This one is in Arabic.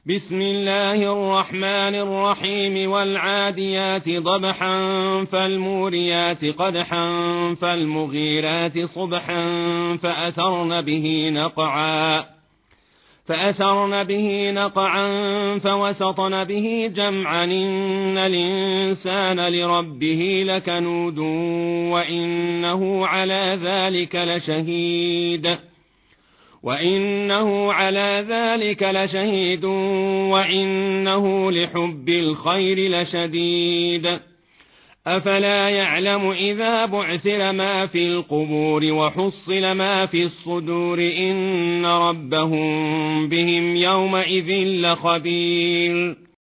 بسم الله الرحمن الرحيم والعاديات ضبحا فالموريات قدحا فالمغيرات صبحا فأثرن به نقعا فوسطن به جمعا إن الإنسان لربه لكنود وإنه على ذلك لشهيد وإنه لحب الخير لشديد أفلا يعلم إذا بعثر ما في القبور وحصل ما في الصدور إن ربهم بهم يومئذ لخبير